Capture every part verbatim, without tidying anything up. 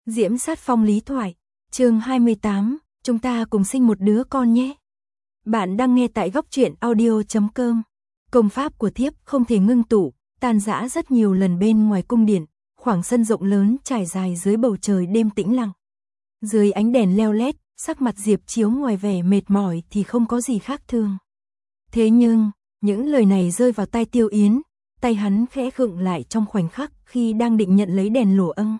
Diễm Sát Phong lý thoại, chương hai mươi tám, chúng ta cùng sinh một đứa con nhé. Bạn đang nghe tại góc truyện audio chấm com. Công pháp của thiếp không thể ngưng tụ, tan rã rất nhiều lần bên ngoài cung điện, khoảng sân rộng lớn trải dài dưới bầu trời đêm tĩnh lặng. Dưới ánh đèn leo lét, sắc mặt Diệp Chiếu ngoài vẻ mệt mỏi thì không có gì khác thường. Thế nhưng, những lời này rơi vào tai Tiêu Yến, tay hắn khẽ khựng lại trong khoảnh khắc khi đang định nhận lấy đèn lụa âng.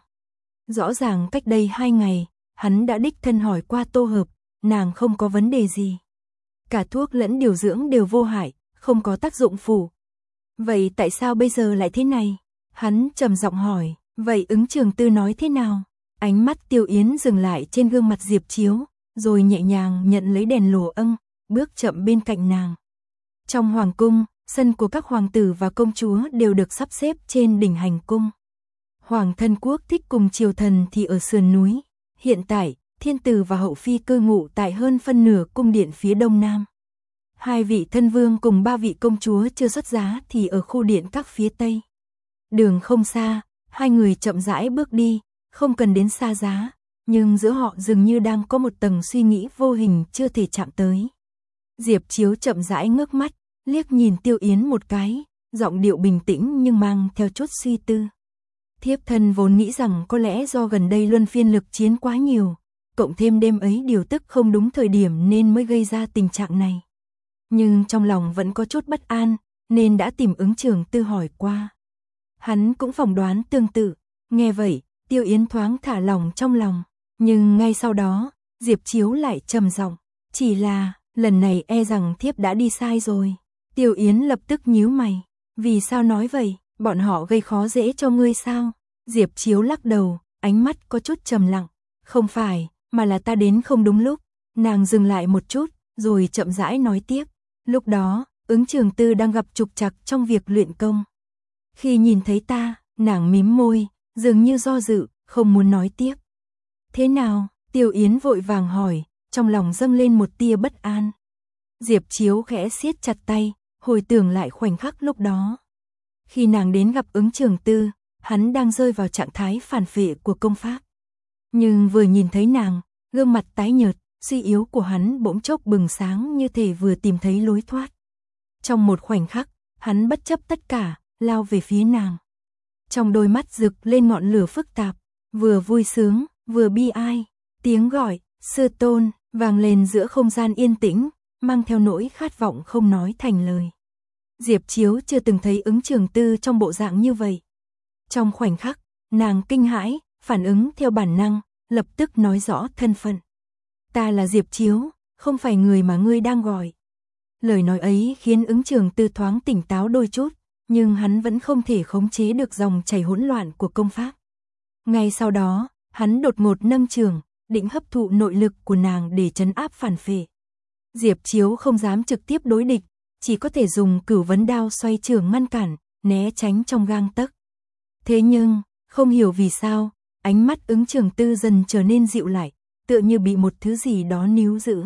Rõ ràng cách đây hai ngày, hắn đã đích thân hỏi qua Tô Hợp, nàng không có vấn đề gì. Cả thuốc lẫn điều dưỡng đều vô hại, không có tác dụng phụ. Vậy tại sao bây giờ lại thế này? Hắn trầm giọng hỏi, vậy ứng trường tư nói thế nào? Ánh mắt Tiêu Yến dừng lại trên gương mặt Diệp Chiếu, rồi nhẹ nhàng nhận lấy đèn lụa âng, bước chậm bên cạnh nàng. Trong hoàng cung, sân của các hoàng tử và công chúa đều được sắp xếp trên đỉnh hành cung. Hoàng thân quốc thích cùng triều thần thì ở sườn núi. Hiện tại, thiên tử và hậu phi cư ngụ tại hơn phân nửa cung điện phía đông nam. Hai vị thân vương cùng ba vị công chúa chưa xuất giá thì ở khu điện các phía tây. Đường không xa, hai người chậm rãi bước đi, không cần đến xa giá, nhưng giữa họ dường như đang có một tầng suy nghĩ vô hình chưa thể chạm tới. Diệp Chiếu chậm rãi ngước mắt, liếc nhìn Tiêu Yến một cái, giọng điệu bình tĩnh nhưng mang theo chút suy tư. Thiếp thân vốn nghĩ rằng có lẽ do gần đây luân phiên lực chiến quá nhiều, cộng thêm đêm ấy điều tức không đúng thời điểm nên mới gây ra tình trạng này. Nhưng trong lòng vẫn có chút bất an, nên đã tìm ứng trường tư hỏi qua. Hắn cũng phỏng đoán tương tự, nghe vậy, Tiêu Yến thoáng thả lòng trong lòng, nhưng ngay sau đó, Diệp Chiếu lại trầm giọng, chỉ là, lần này e rằng thiếp đã đi sai rồi. Tiêu Yến lập tức nhíu mày, vì sao nói vậy? Bọn họ gây khó dễ cho ngươi sao? Diệp Chiếu lắc đầu, ánh mắt có chút trầm lặng. Không phải, mà là ta đến không đúng lúc. Nàng dừng lại một chút, rồi chậm rãi nói tiếp. Lúc đó, ứng trường tư đang gặp trục trặc trong việc luyện công. Khi nhìn thấy ta, nàng mím môi, dường như do dự, không muốn nói tiếp. Thế nào? Tiêu Yến vội vàng hỏi, trong lòng dâng lên một tia bất an. Diệp Chiếu khẽ siết chặt tay, hồi tưởng lại khoảnh khắc lúc đó. Khi nàng đến gặp ứng trường tư, hắn đang rơi vào trạng thái phản phệ của công pháp. Nhưng vừa nhìn thấy nàng, gương mặt tái nhợt, suy yếu của hắn bỗng chốc bừng sáng như thể vừa tìm thấy lối thoát. Trong một khoảnh khắc, hắn bất chấp tất cả, lao về phía nàng. Trong đôi mắt rực lên ngọn lửa phức tạp, vừa vui sướng, vừa bi ai. Tiếng gọi, sư tôn, vang lên giữa không gian yên tĩnh, mang theo nỗi khát vọng không nói thành lời. Diệp Chiếu chưa từng thấy ứng trường tư trong bộ dạng như vậy. Trong khoảnh khắc, nàng kinh hãi, phản ứng theo bản năng, lập tức nói rõ thân phận. Ta là Diệp Chiếu, không phải người mà ngươi đang gọi. Lời nói ấy khiến ứng trường tư thoáng tỉnh táo đôi chút, nhưng hắn vẫn không thể khống chế được dòng chảy hỗn loạn của công pháp. Ngay sau đó, hắn đột ngột nâng trường, định hấp thụ nội lực của nàng để trấn áp phản phệ. Diệp Chiếu không dám trực tiếp đối địch, chỉ có thể dùng cửu vấn đao xoay trường ngăn cản, né tránh trong gang tấc. Thế nhưng, không hiểu vì sao, ánh mắt ứng trường tư dần trở nên dịu lại, tựa như bị một thứ gì đó níu giữ.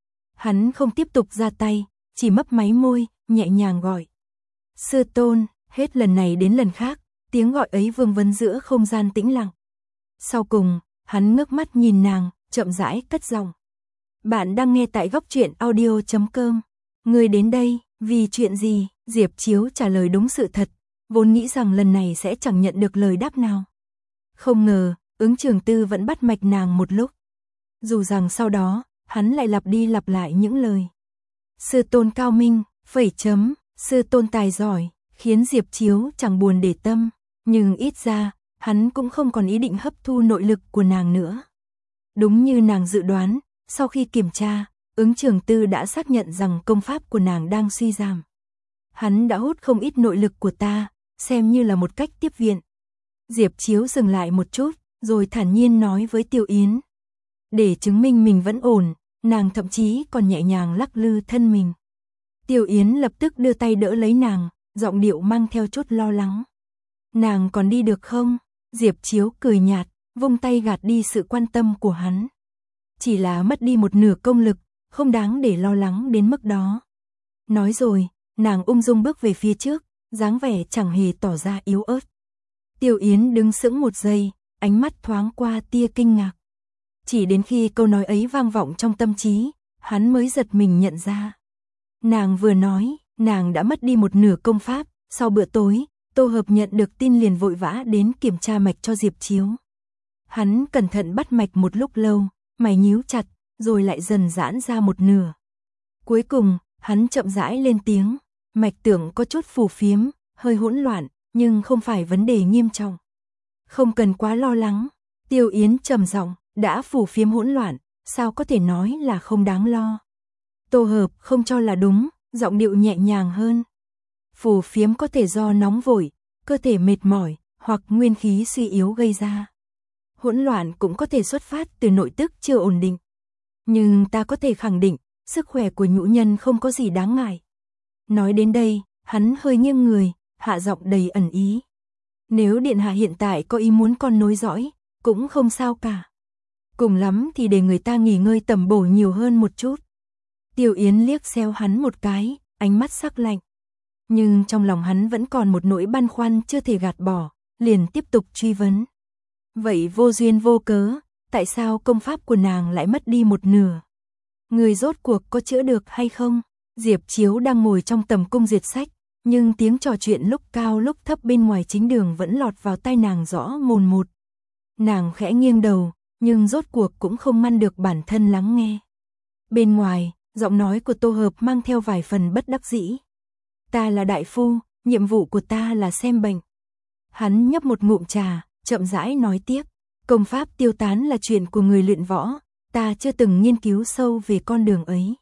Hắn không tiếp tục ra tay, chỉ mấp máy môi, nhẹ nhàng gọi. Sư tôn, hết lần này đến lần khác, tiếng gọi ấy vương vấn giữa không gian tĩnh lặng. Sau cùng, hắn ngước mắt nhìn nàng, chậm rãi cất giọng. Bạn đang nghe tại góc truyện audio chấm com. Ngươi đến đây, vì chuyện gì? Diệp Chiếu trả lời đúng sự thật, vốn nghĩ rằng lần này sẽ chẳng nhận được lời đáp nào. Không ngờ, ứng trường tư vẫn bắt mạch nàng một lúc. Dù rằng sau đó, hắn lại lặp đi lặp lại những lời. Sư tôn cao minh, phẩy chấm, sư tôn tài giỏi, khiến Diệp Chiếu chẳng buồn để tâm, nhưng ít ra, hắn cũng không còn ý định hấp thu nội lực của nàng nữa. Đúng như nàng dự đoán, sau khi kiểm tra, ứng trường tư đã xác nhận rằng công pháp của nàng đang suy giảm. Hắn đã hút không ít nội lực của ta, xem như là một cách tiếp viện. Diệp Chiếu dừng lại một chút, rồi thản nhiên nói với Tiêu Yến. Để chứng minh mình vẫn ổn, nàng thậm chí còn nhẹ nhàng lắc lư thân mình. Tiêu Yến lập tức đưa tay đỡ lấy nàng, giọng điệu mang theo chút lo lắng. Nàng còn đi được không? Diệp Chiếu cười nhạt, vung tay gạt đi sự quan tâm của hắn. Chỉ là mất đi một nửa công lực, không đáng để lo lắng đến mức đó. Nói rồi, nàng ung dung bước về phía trước, dáng vẻ chẳng hề tỏ ra yếu ớt. Tiêu Yến đứng sững một giây, ánh mắt thoáng qua tia kinh ngạc. Chỉ đến khi câu nói ấy vang vọng trong tâm trí, hắn mới giật mình nhận ra. Nàng vừa nói, nàng đã mất đi một nửa công pháp. Sau bữa tối, Tô Hợp nhận được tin liền vội vã đến kiểm tra mạch cho Diệp Chiếu. Hắn cẩn thận bắt mạch một lúc lâu, mày nhíu chặt, rồi lại dần giãn ra một nửa. Cuối cùng, hắn chậm rãi lên tiếng, mạch tưởng có chút phù phiếm, hơi hỗn loạn, nhưng không phải vấn đề nghiêm trọng. Không cần quá lo lắng. Tiêu Yến trầm giọng, đã phù phiếm hỗn loạn, sao có thể nói là không đáng lo. Tô Hợp không cho là đúng, giọng điệu nhẹ nhàng hơn. Phù phiếm có thể do nóng vội, cơ thể mệt mỏi, hoặc nguyên khí suy yếu gây ra. Hỗn loạn cũng có thể xuất phát từ nội tức chưa ổn định. Nhưng ta có thể khẳng định, sức khỏe của nhũ nhân không có gì đáng ngại. Nói đến đây, hắn hơi nghiêng người, hạ giọng đầy ẩn ý. Nếu điện hạ hiện tại có ý muốn con nối dõi, cũng không sao cả. Cùng lắm thì để người ta nghỉ ngơi tầm bổ nhiều hơn một chút. Tiêu Yến liếc xéo hắn một cái, ánh mắt sắc lạnh. Nhưng trong lòng hắn vẫn còn một nỗi băn khoăn chưa thể gạt bỏ, liền tiếp tục truy vấn. Vậy vô duyên vô cớ, tại sao công pháp của nàng lại mất đi một nửa? Người rốt cuộc có chữa được hay không? Diệp Chiếu đang ngồi trong tầm cung duyệt sách, nhưng tiếng trò chuyện lúc cao lúc thấp bên ngoài chính đường vẫn lọt vào tai nàng rõ mồn một. Nàng khẽ nghiêng đầu, nhưng rốt cuộc cũng không ngăn được bản thân lắng nghe. Bên ngoài, giọng nói của Tô Hợp mang theo vài phần bất đắc dĩ. Ta là đại phu, nhiệm vụ của ta là xem bệnh. Hắn nhấp một ngụm trà, chậm rãi nói tiếp. Công pháp tiêu tán là chuyện của người luyện võ, ta chưa từng nghiên cứu sâu về con đường ấy.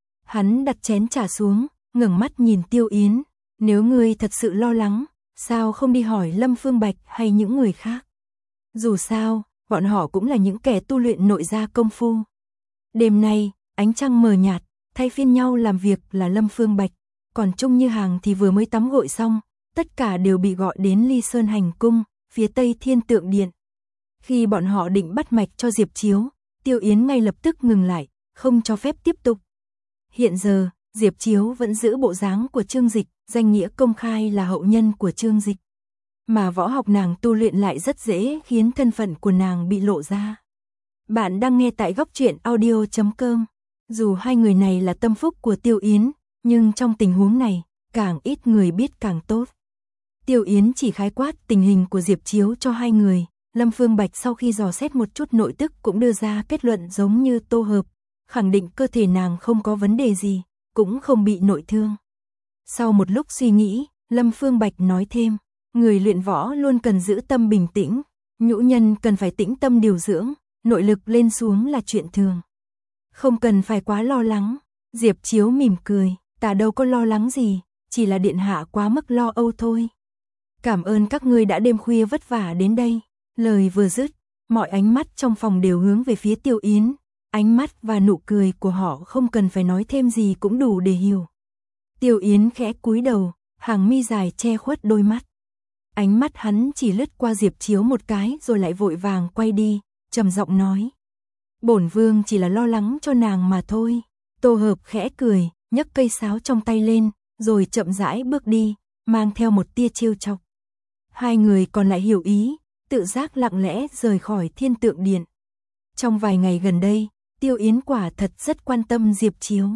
Hắn đặt chén trà xuống, ngẩng mắt nhìn Tiêu Yến. Nếu ngươi thật sự lo lắng, sao không đi hỏi Lâm Phương Bạch hay những người khác? Dù sao, bọn họ cũng là những kẻ tu luyện nội gia công phu. Đêm nay, ánh trăng mờ nhạt, thay phiên nhau làm việc là Lâm Phương Bạch, còn Trung Như Hàng thì vừa mới tắm gội xong, tất cả đều bị gọi đến Ly Sơn Hành Cung, phía tây Thiên Tượng Điện. Khi bọn họ định bắt mạch cho Diệp Chiếu, Tiêu Yến ngay lập tức ngừng lại, không cho phép tiếp tục. Hiện giờ, Diệp Chiếu vẫn giữ bộ dáng của Trương Dịch, danh nghĩa công khai là hậu nhân của Trương Dịch. Mà võ học nàng tu luyện lại rất dễ khiến thân phận của nàng bị lộ ra. Bạn đang nghe tại góc truyện audio chấm com. Dù hai người này là tâm phúc của Tiêu Yến, nhưng trong tình huống này, càng ít người biết càng tốt. Tiêu Yến chỉ khái quát tình hình của Diệp Chiếu cho hai người. Lâm Phương Bạch sau khi dò xét một chút nội tức cũng đưa ra kết luận giống như Tô Hợp, khẳng định cơ thể nàng không có vấn đề gì, cũng không bị nội thương. Sau một lúc suy nghĩ, Lâm Phương Bạch nói thêm, người luyện võ luôn cần giữ tâm bình tĩnh, nhũ nhân cần phải tĩnh tâm điều dưỡng, nội lực lên xuống là chuyện thường. Không cần phải quá lo lắng. Diệp Chiếu mỉm cười, ta đâu có lo lắng gì, chỉ là điện hạ quá mức lo âu thôi. Cảm ơn các ngươi đã đêm khuya vất vả đến đây. Lời vừa dứt, mọi ánh mắt trong phòng đều hướng về phía Tiêu Yến, ánh mắt và nụ cười của họ không cần phải nói thêm gì cũng đủ để hiểu. Tiêu Yến khẽ cúi đầu, hàng mi dài che khuất đôi mắt. Ánh mắt hắn chỉ lướt qua Diệp Chiếu một cái rồi lại vội vàng quay đi, trầm giọng nói. Bổn vương chỉ là lo lắng cho nàng mà thôi. Tô Hợp khẽ cười, nhấc cây sáo trong tay lên, rồi chậm rãi bước đi, mang theo một tia trêu chọc. Hai người còn lại hiểu ý, tự giác lặng lẽ rời khỏi Thiên Tượng Điện. Trong vài ngày gần đây, Tiêu Yến quả thật rất quan tâm Diệp Chiếu.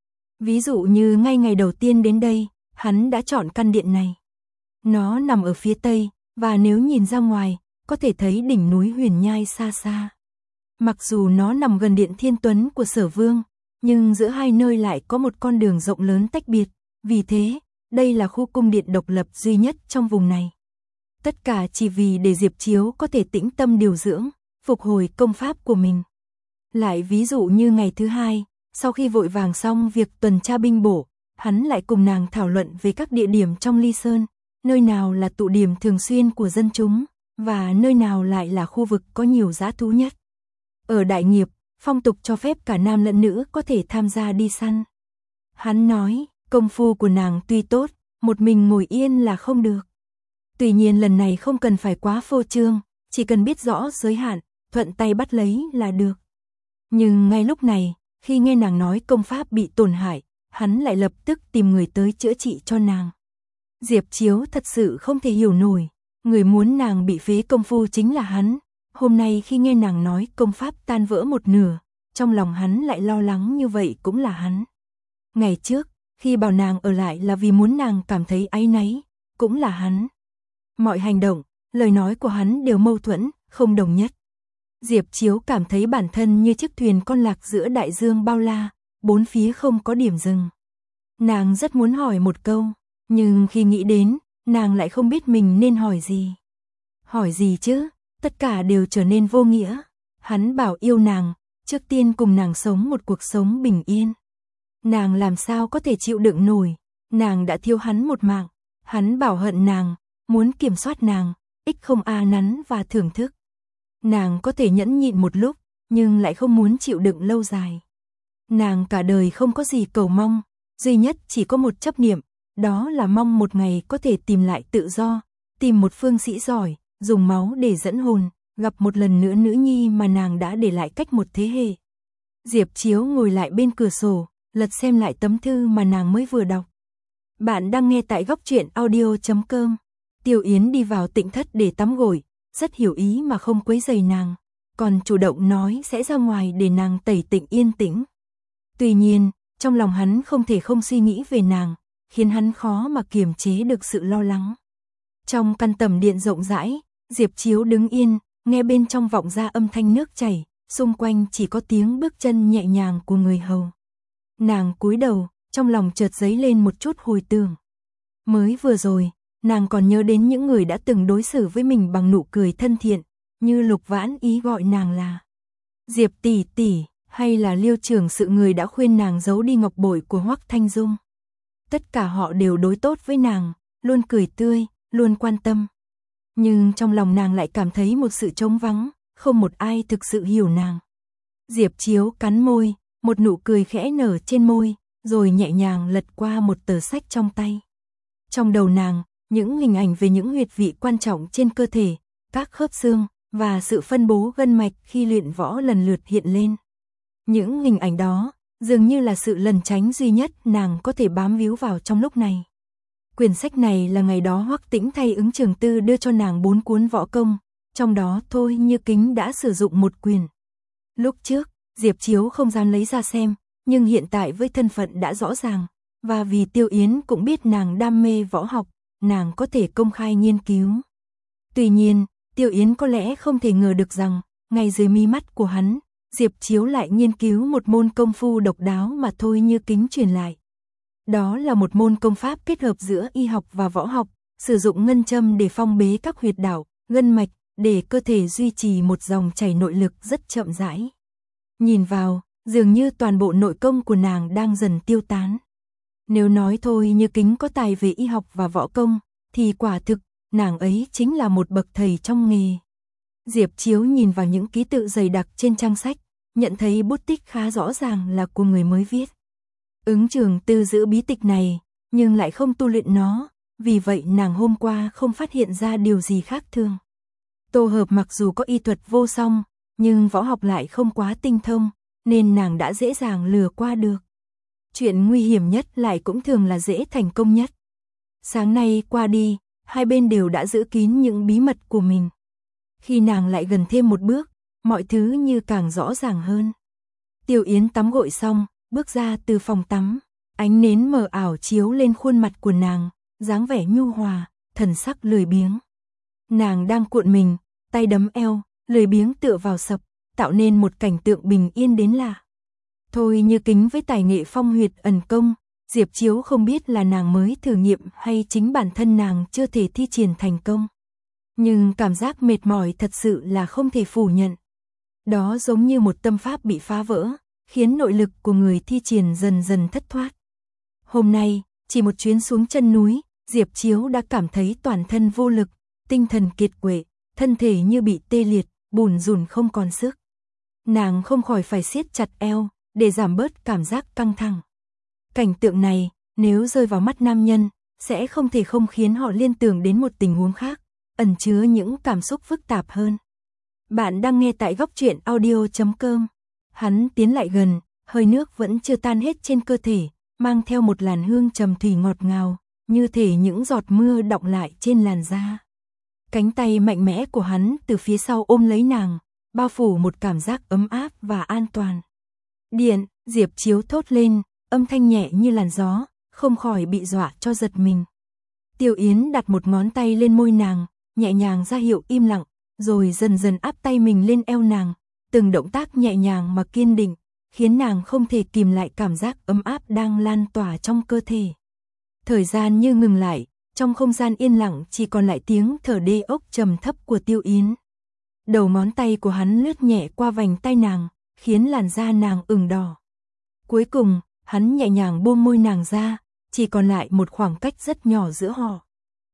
Ví dụ như ngay ngày đầu tiên đến đây, hắn đã chọn căn điện này. Nó nằm ở phía tây, và nếu nhìn ra ngoài, có thể thấy đỉnh núi Huyền Nhai xa xa. Mặc dù nó nằm gần điện Thiên Tuấn của Sở Vương, nhưng giữa hai nơi lại có một con đường rộng lớn tách biệt, vì thế, đây là khu cung điện độc lập duy nhất trong vùng này. Tất cả chỉ vì để Diệp Chiếu có thể tĩnh tâm điều dưỡng, phục hồi công pháp của mình. Lại ví dụ như ngày thứ hai, sau khi vội vàng xong việc tuần tra binh bổ, hắn lại cùng nàng thảo luận về các địa điểm trong Ly Sơn, nơi nào là tụ điểm thường xuyên của dân chúng, và nơi nào lại là khu vực có nhiều dã thú nhất. Ở Đại Nghiệp, phong tục cho phép cả nam lẫn nữ có thể tham gia đi săn. Hắn nói, công phu của nàng tuy tốt, một mình ngồi yên là không được. Tuy nhiên lần này không cần phải quá phô trương, chỉ cần biết rõ giới hạn, thuận tay bắt lấy là được. Nhưng ngay lúc này, khi nghe nàng nói công pháp bị tổn hại, hắn lại lập tức tìm người tới chữa trị cho nàng. Diệp Chiếu thật sự không thể hiểu nổi, người muốn nàng bị phế công phu chính là hắn, Hôm nay khi nghe nàng nói công pháp tan vỡ một nửa, trong lòng hắn lại lo lắng như vậy cũng là hắn. Ngày trước, khi bảo nàng ở lại là vì muốn nàng cảm thấy áy náy, cũng là hắn. Mọi hành động, lời nói của hắn đều mâu thuẫn, không đồng nhất. Diệp Chiếu cảm thấy bản thân như chiếc thuyền con lạc giữa đại dương bao la, bốn phía không có điểm dừng. Nàng rất muốn hỏi một câu, nhưng khi nghĩ đến, nàng lại không biết mình nên hỏi gì. Hỏi gì chứ, tất cả đều trở nên vô nghĩa. Hắn bảo yêu nàng, trước tiên cùng nàng sống một cuộc sống bình yên. Nàng làm sao có thể chịu đựng nổi, nàng đã thiêu hắn một mạng. Hắn bảo hận nàng, muốn kiểm soát nàng, ích không a nắn và thưởng thức. Nàng có thể nhẫn nhịn một lúc, nhưng lại không muốn chịu đựng lâu dài. Nàng cả đời không có gì cầu mong, duy nhất chỉ có một chấp niệm, đó là mong một ngày có thể tìm lại tự do, tìm một phương sĩ giỏi, dùng máu để dẫn hồn, gặp một lần nữa nữ nhi mà nàng đã để lại cách một thế hệ. Diệp Chiếu ngồi lại bên cửa sổ, lật xem lại tấm thư mà nàng mới vừa đọc. Bạn đang nghe tại góc truyện audio chấm com. Tiêu Yến đi vào tịnh thất để tắm gội, rất hiểu ý mà không quấy rầy nàng, còn chủ động nói sẽ ra ngoài để nàng tẩy tịnh yên tĩnh. Tuy nhiên, trong lòng hắn không thể không suy nghĩ về nàng, khiến hắn khó mà kiềm chế được sự lo lắng. Trong căn tầm điện rộng rãi, Diệp Chiếu đứng yên, nghe bên trong vọng ra âm thanh nước chảy, xung quanh chỉ có tiếng bước chân nhẹ nhàng của người hầu. Nàng cúi đầu, trong lòng chợt dấy lên một chút hồi tưởng. Mới vừa rồi, nàng còn nhớ đến những người đã từng đối xử với mình bằng nụ cười thân thiện, như Lục Vãn Ý gọi nàng là Diệp tỷ tỷ, hay là Liêu trưởng sự người đã khuyên nàng giấu đi ngọc bội của Hoắc Thanh Dung. Tất cả họ đều đối tốt với nàng, luôn cười tươi, luôn quan tâm. Nhưng trong lòng nàng lại cảm thấy một sự trống vắng, không một ai thực sự hiểu nàng. Diệp Chiếu cắn môi, một nụ cười khẽ nở trên môi, rồi nhẹ nhàng lật qua một tờ sách trong tay. Trong đầu nàng, những hình ảnh về những huyệt vị quan trọng trên cơ thể, các khớp xương, và sự phân bố gân mạch khi luyện võ lần lượt hiện lên. Những hình ảnh đó, dường như là sự lẩn tránh duy nhất nàng có thể bám víu vào trong lúc này. Quyển sách này là ngày đó Hoắc Tĩnh thay ứng Trường Tư đưa cho nàng bốn cuốn võ công, trong đó Thôi Như Kính đã sử dụng một quyển. Lúc trước, Diệp Chiếu không dám lấy ra xem, nhưng hiện tại với thân phận đã rõ ràng, và vì Tiêu Yến cũng biết nàng đam mê võ học, nàng có thể công khai nghiên cứu. Tuy nhiên, Tiêu Yến có lẽ không thể ngờ được rằng, ngay dưới mí mắt của hắn, Diệp Chiếu lại nghiên cứu một môn công phu độc đáo mà Thôi Như Kính truyền lại. Đó là một môn công pháp kết hợp giữa y học và võ học, sử dụng ngân châm để phong bế các huyệt đạo, gân mạch, để cơ thể duy trì một dòng chảy nội lực rất chậm rãi. Nhìn vào, dường như toàn bộ nội công của nàng đang dần tiêu tán. Nếu nói Thôi Như Kính có tài về y học và võ công, thì quả thực, nàng ấy chính là một bậc thầy trong nghề. Diệp Chiếu nhìn vào những ký tự dày đặc trên trang sách, nhận thấy bút tích khá rõ ràng là của người mới viết. Ứng Trường Tư giữ bí tịch này, nhưng lại không tu luyện nó, vì vậy nàng hôm qua không phát hiện ra điều gì khác thường. Tô Hợp mặc dù có y thuật vô song, nhưng võ học lại không quá tinh thông, nên nàng đã dễ dàng lừa qua được. Chuyện nguy hiểm nhất lại cũng thường là dễ thành công nhất. Sáng nay qua đi, hai bên đều đã giữ kín những bí mật của mình. Khi nàng lại gần thêm một bước, mọi thứ như càng rõ ràng hơn. Tiêu Yến tắm gội xong, bước ra từ phòng tắm, ánh nến mờ ảo chiếu lên khuôn mặt của nàng, dáng vẻ nhu hòa, thần sắc lười biếng. Nàng đang cuộn mình, tay đấm eo, lười biếng tựa vào sập, tạo nên một cảnh tượng bình yên đến lạ. Thôi Như Kính với tài nghệ phong huyệt ẩn công, Diệp Chiếu không biết là nàng mới thử nghiệm hay chính bản thân nàng chưa thể thi triển thành công. Nhưng cảm giác mệt mỏi thật sự là không thể phủ nhận. Đó giống như một tâm pháp bị phá vỡ, khiến nội lực của người thi triển dần dần thất thoát. Hôm nay, chỉ một chuyến xuống chân núi, Diệp Chiếu đã cảm thấy toàn thân vô lực, tinh thần kiệt quệ, thân thể như bị tê liệt, bủn rủn không còn sức. Nàng không khỏi phải siết chặt eo, để giảm bớt cảm giác căng thẳng. Cảnh tượng này, nếu rơi vào mắt nam nhân, sẽ không thể không khiến họ liên tưởng đến một tình huống khác, ẩn chứa những cảm xúc phức tạp hơn. Bạn đang nghe tại góc truyện audio chấm com. Hắn tiến lại gần, hơi nước vẫn chưa tan hết trên cơ thể, mang theo một làn hương trầm thủy ngọt ngào, như thể những giọt mưa đọng lại trên làn da. Cánh tay mạnh mẽ của hắn từ phía sau ôm lấy nàng, bao phủ một cảm giác ấm áp và an toàn. Điện, Diệp Chiếu thốt lên, âm thanh nhẹ như làn gió, không khỏi bị dọa cho giật mình. Tiêu Yến đặt một ngón tay lên môi nàng, nhẹ nhàng ra hiệu im lặng, rồi dần dần áp tay mình lên eo nàng, từng động tác nhẹ nhàng mà kiên định, khiến nàng không thể kìm lại cảm giác ấm áp đang lan tỏa trong cơ thể. Thời gian như ngừng lại, trong không gian yên lặng chỉ còn lại tiếng thở đê ốc trầm thấp của Tiêu Yến. Đầu ngón tay của hắn lướt nhẹ qua vành tai nàng, khiến làn da nàng ửng đỏ. Cuối cùng, hắn nhẹ nhàng buông môi nàng ra, chỉ còn lại một khoảng cách rất nhỏ giữa họ.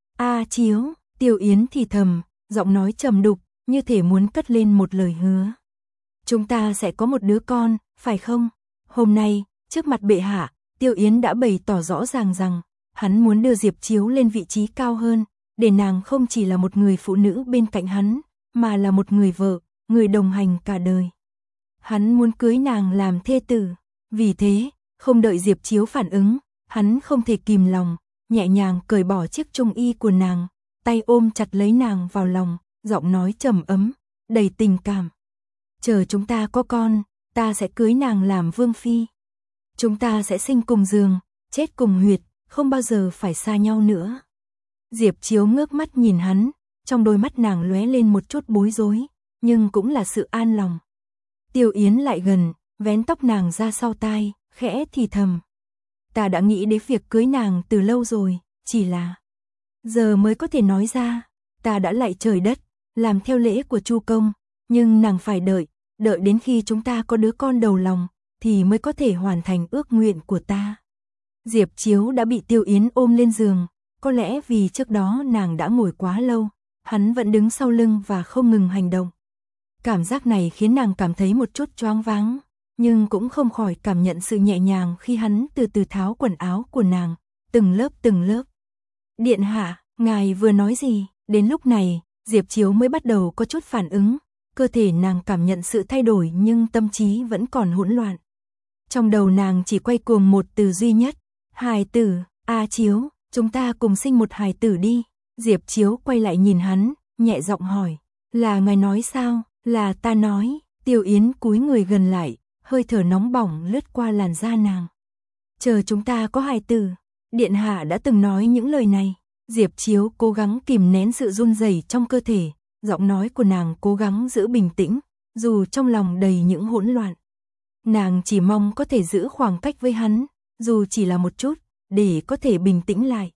A Chiếu, Tiêu Yến thì thầm, giọng nói trầm đục, như thể muốn cất lên một lời hứa. Chúng ta sẽ có một đứa con, phải không? Hôm nay, trước mặt bệ hạ, Tiêu Yến đã bày tỏ rõ ràng rằng, hắn muốn đưa Diệp Chiếu lên vị trí cao hơn, để nàng không chỉ là một người phụ nữ bên cạnh hắn, mà là một người vợ, người đồng hành cả đời. Hắn muốn cưới nàng làm thê tử, vì thế, không đợi Diệp Chiếu phản ứng, hắn không thể kìm lòng, nhẹ nhàng cởi bỏ chiếc trung y của nàng, tay ôm chặt lấy nàng vào lòng, giọng nói trầm ấm, đầy tình cảm. Chờ chúng ta có con, ta sẽ cưới nàng làm vương phi. Chúng ta sẽ sinh cùng giường, chết cùng huyệt, không bao giờ phải xa nhau nữa. Diệp Chiếu ngước mắt nhìn hắn, trong đôi mắt nàng lóe lên một chút bối rối, nhưng cũng là sự an lòng. Tiêu Yến lại gần, vén tóc nàng ra sau tai, khẽ thì thầm. Ta đã nghĩ đến việc cưới nàng từ lâu rồi, chỉ là giờ mới có thể nói ra. Ta đã lạy trời đất, làm theo lễ của Chu công, nhưng nàng phải đợi, đợi đến khi chúng ta có đứa con đầu lòng, thì mới có thể hoàn thành ước nguyện của ta. Diệp Chiếu đã bị Tiêu Yến ôm lên giường, có lẽ vì trước đó nàng đã ngồi quá lâu, hắn vẫn đứng sau lưng và không ngừng hành động. Cảm giác này khiến nàng cảm thấy một chút choáng váng, nhưng cũng không khỏi cảm nhận sự nhẹ nhàng khi hắn từ từ tháo quần áo của nàng, từng lớp từng lớp. Điện hạ, ngài vừa nói gì? Đến lúc này, Diệp Chiếu mới bắt đầu có chút phản ứng, cơ thể nàng cảm nhận sự thay đổi nhưng tâm trí vẫn còn hỗn loạn. Trong đầu nàng chỉ quay cuồng một từ duy nhất, hài tử. A Chiếu, chúng ta cùng sinh một hài tử đi. Diệp Chiếu quay lại nhìn hắn, nhẹ giọng hỏi, là ngài nói sao? Là ta nói. Tiêu Yến cúi người gần lại, hơi thở nóng bỏng lướt qua làn da nàng. Chờ chúng ta có hài tử, điện hạ đã từng nói những lời này. Diệp Chiếu cố gắng kìm nén sự run rẩy trong cơ thể, giọng nói của nàng cố gắng giữ bình tĩnh, dù trong lòng đầy những hỗn loạn. Nàng chỉ mong có thể giữ khoảng cách với hắn, dù chỉ là một chút, để có thể bình tĩnh lại.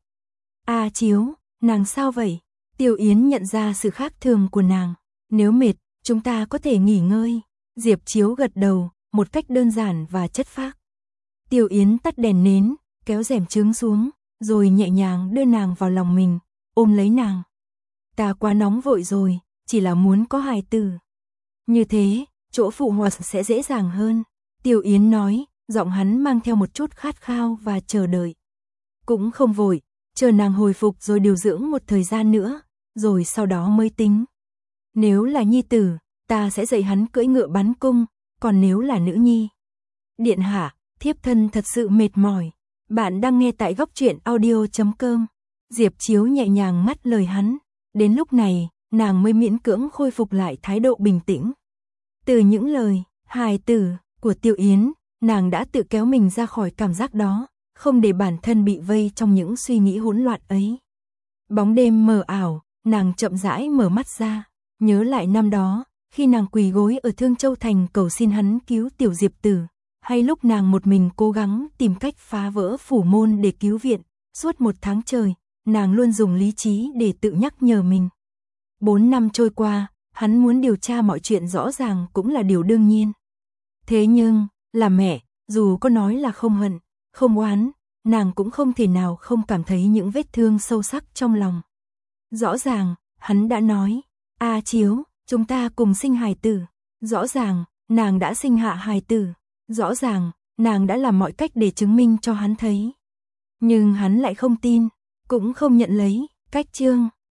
A Chiếu, nàng sao vậy? Tiêu Yến nhận ra sự khác thường của nàng. Nếu mệt, chúng ta có thể nghỉ ngơi. Diệp Chiếu gật đầu, một cách đơn giản và chất phác. Tiêu Yến tắt đèn nến, kéo rèm chướng xuống, rồi nhẹ nhàng đưa nàng vào lòng mình, ôm lấy nàng. Ta quá nóng vội rồi, chỉ là muốn có hài tử. Như thế, chỗ phụ hoạt sẽ dễ dàng hơn. Tiêu Yến nói, giọng hắn mang theo một chút khát khao và chờ đợi. Cũng không vội, chờ nàng hồi phục rồi điều dưỡng một thời gian nữa, rồi sau đó mới tính. Nếu là nhi tử, ta sẽ dạy hắn cưỡi ngựa bắn cung, còn nếu là nữ nhi. Điện hạ, thiếp thân thật sự mệt mỏi. Bạn đang nghe tại góc truyện audio chấm com. Diệp Chiếu nhẹ nhàng ngắt lời hắn. Đến lúc này, nàng mới miễn cưỡng khôi phục lại thái độ bình tĩnh. Từ những lời, hài tử, của Tiêu Yến, nàng đã tự kéo mình ra khỏi cảm giác đó, không để bản thân bị vây trong những suy nghĩ hỗn loạn ấy. Bóng đêm mờ ảo, nàng chậm rãi mở mắt ra, nhớ lại năm đó, khi nàng quỳ gối ở Thương Châu Thành cầu xin hắn cứu tiểu Diệp Tử, hay lúc nàng một mình cố gắng tìm cách phá vỡ phủ môn để cứu viện, suốt một tháng trời, nàng luôn dùng lý trí để tự nhắc nhở mình. Bốn năm trôi qua, hắn muốn điều tra mọi chuyện rõ ràng cũng là điều đương nhiên. Thế nhưng, là mẹ, dù có nói là không hận, không oán, nàng cũng không thể nào không cảm thấy những vết thương sâu sắc trong lòng. Rõ ràng, hắn đã nói, A Chiếu, chúng ta cùng sinh hài tử. Rõ ràng, nàng đã sinh hạ hài tử. Rõ ràng, nàng đã làm mọi cách để chứng minh cho hắn thấy. Nhưng hắn lại không tin, cũng không nhận lấy. Cách chương